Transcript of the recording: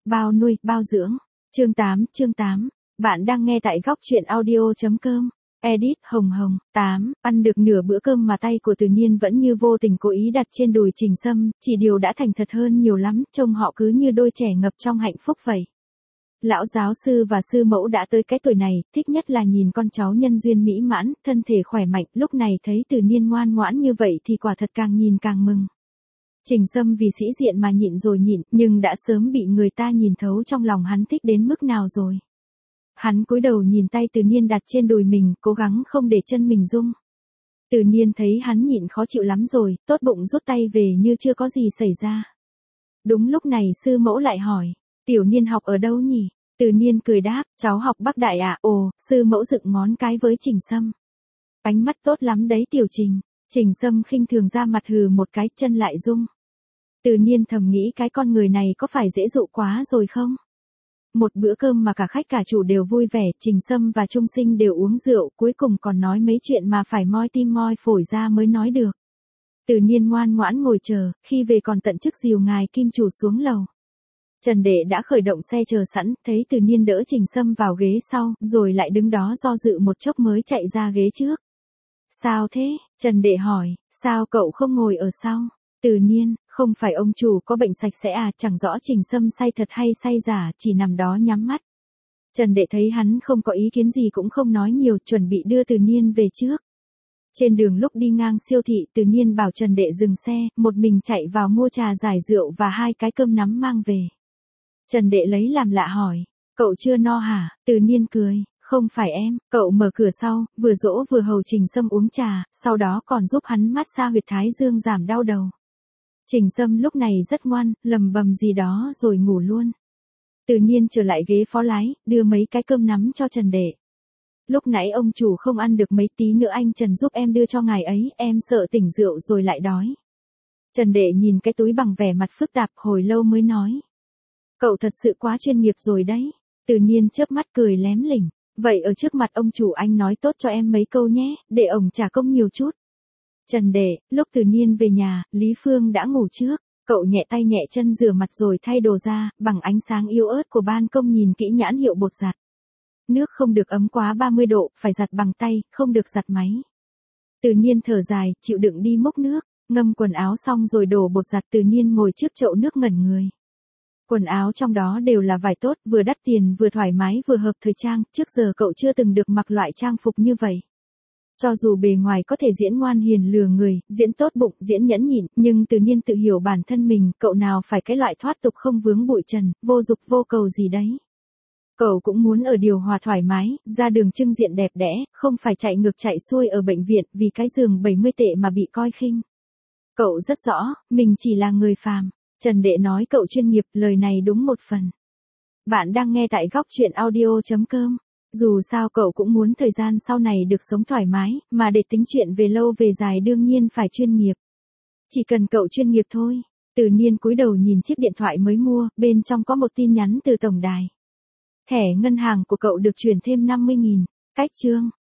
bao nuôi, bao dưỡng. Chương 8. Bạn đang nghe tại góc truyện audio.com. Edit Hồng Hồng. 8. Ăn được nửa bữa cơm mà tay của Từ Nhiên vẫn như vô tình cố ý đặt trên đùi Trình Sâm, chỉ điều đã thành thật hơn nhiều lắm, trông họ cứ như đôi trẻ ngập trong hạnh phúc vậy. Lão giáo sư và sư mẫu đã tới cái tuổi này, thích nhất là nhìn con cháu nhân duyên mỹ mãn, thân thể khỏe mạnh, lúc này thấy Từ Nhiên ngoan ngoãn như vậy thì quả thật càng nhìn càng mừng. Trình Sâm vì sĩ diện mà nhịn rồi nhịn, nhưng đã sớm bị người ta nhìn thấu trong lòng hắn thích đến mức nào rồi. Hắn cúi đầu nhìn tay Từ Nhiên đặt trên đùi mình, cố gắng không để chân mình rung. Từ Nhiên thấy hắn nhịn khó chịu lắm rồi, tốt bụng rút tay về như chưa có gì xảy ra. Đúng lúc này sư mẫu lại hỏi, Tiểu Nhiên học ở đâu nhỉ? Từ Nhiên cười đáp, cháu học Bắc Đại à? Ồ, sư mẫu dựng ngón cái với Trình Sâm. Ánh mắt tốt lắm đấy Tiểu Trình. Trình Sâm khinh thường ra mặt hừ một cái, chân lại rung. Từ Nhiên thầm nghĩ cái con người này có phải dễ dụ quá rồi không? Một bữa cơm mà cả khách cả chủ đều vui vẻ, Trình Sâm và Trung Sinh đều uống rượu, cuối cùng còn nói mấy chuyện mà phải moi tim moi phổi ra mới nói được. Từ Nhiên ngoan ngoãn ngồi chờ, khi về còn tận chức dìu ngài kim chủ xuống lầu. Trần Đệ đã khởi động xe chờ sẵn, thấy Từ Nhiên đỡ Trình Sâm vào ghế sau, rồi lại đứng đó do dự một chốc mới chạy ra ghế trước. Sao thế? Trần Đệ hỏi, sao cậu không ngồi ở sau? Từ Nhiên, không phải ông chủ có bệnh sạch sẽ à, chẳng rõ Trình Sâm say thật hay say giả, chỉ nằm đó nhắm mắt. Trần Đệ thấy hắn không có ý kiến gì cũng không nói nhiều, chuẩn bị đưa Từ Nhiên về trước. Trên đường lúc đi ngang siêu thị, Từ Nhiên bảo Trần Đệ dừng xe, một mình chạy vào mua trà giải rượu và 2 cái cơm nắm mang về. Trần Đệ lấy làm lạ hỏi, cậu chưa no hả? Từ Nhiên cười, không phải em. Cậu mở cửa sau, vừa dỗ vừa hầu Trình Sâm uống trà, sau đó còn giúp hắn massage huyệt thái dương giảm đau đầu. Trình Sâm lúc này rất ngoan, lầm bầm gì đó rồi ngủ luôn. Từ Nhiên trở lại ghế phó lái, đưa mấy cái cơm nắm cho Trần Đệ. Lúc nãy ông chủ không ăn được mấy, tí nữa anh Trần giúp em đưa cho ngài ấy, em sợ tỉnh rượu rồi lại đói. Trần Đệ nhìn cái túi bằng vẻ mặt phức tạp hồi lâu mới nói. Cậu thật sự quá chuyên nghiệp rồi đấy. Từ Nhiên chớp mắt cười lém lỉnh. Vậy ở trước mặt ông chủ anh nói tốt cho em mấy câu nhé, để ổng trả công nhiều chút. Trần Đệ, lúc Từ Nhiên về nhà, Lý Phương đã ngủ trước. Cậu nhẹ tay nhẹ chân rửa mặt rồi thay đồ ra, bằng ánh sáng yếu ớt của ban công nhìn kỹ nhãn hiệu bột giặt. Nước không được ấm quá 30 độ, phải giặt bằng tay, không được giặt máy. Từ Nhiên thở dài, chịu đựng đi múc nước, ngâm quần áo xong rồi đổ bột giặt. Từ Nhiên ngồi trước chậu nước ngẩn người. Quần áo trong đó đều là vải tốt, vừa đắt tiền vừa thoải mái vừa hợp thời trang, trước giờ cậu chưa từng được mặc loại trang phục như vậy. Cho dù bề ngoài có thể diễn ngoan hiền lừa người, diễn tốt bụng, diễn nhẫn nhịn, nhưng Từ Nhiên tự hiểu bản thân mình, cậu nào phải cái loại thoát tục không vướng bụi trần, vô dục vô cầu gì đấy. Cậu cũng muốn ở điều hòa thoải mái, ra đường trưng diện đẹp đẽ, không phải chạy ngược chạy xuôi ở bệnh viện vì cái giường 70 tệ mà bị coi khinh. Cậu rất rõ, mình chỉ là người phàm. Trần Đệ nói cậu chuyên nghiệp, lời này đúng một phần. Bạn đang nghe tại góc truyện audio.com. Dù sao cậu cũng muốn thời gian sau này được sống thoải mái, mà để tính chuyện về lâu về dài đương nhiên phải chuyên nghiệp. Chỉ cần cậu chuyên nghiệp thôi. Từ Nhiên cúi đầu nhìn chiếc điện thoại mới mua, bên trong có một tin nhắn từ tổng đài. Thẻ ngân hàng của cậu được chuyển thêm 50.000. Cách chương.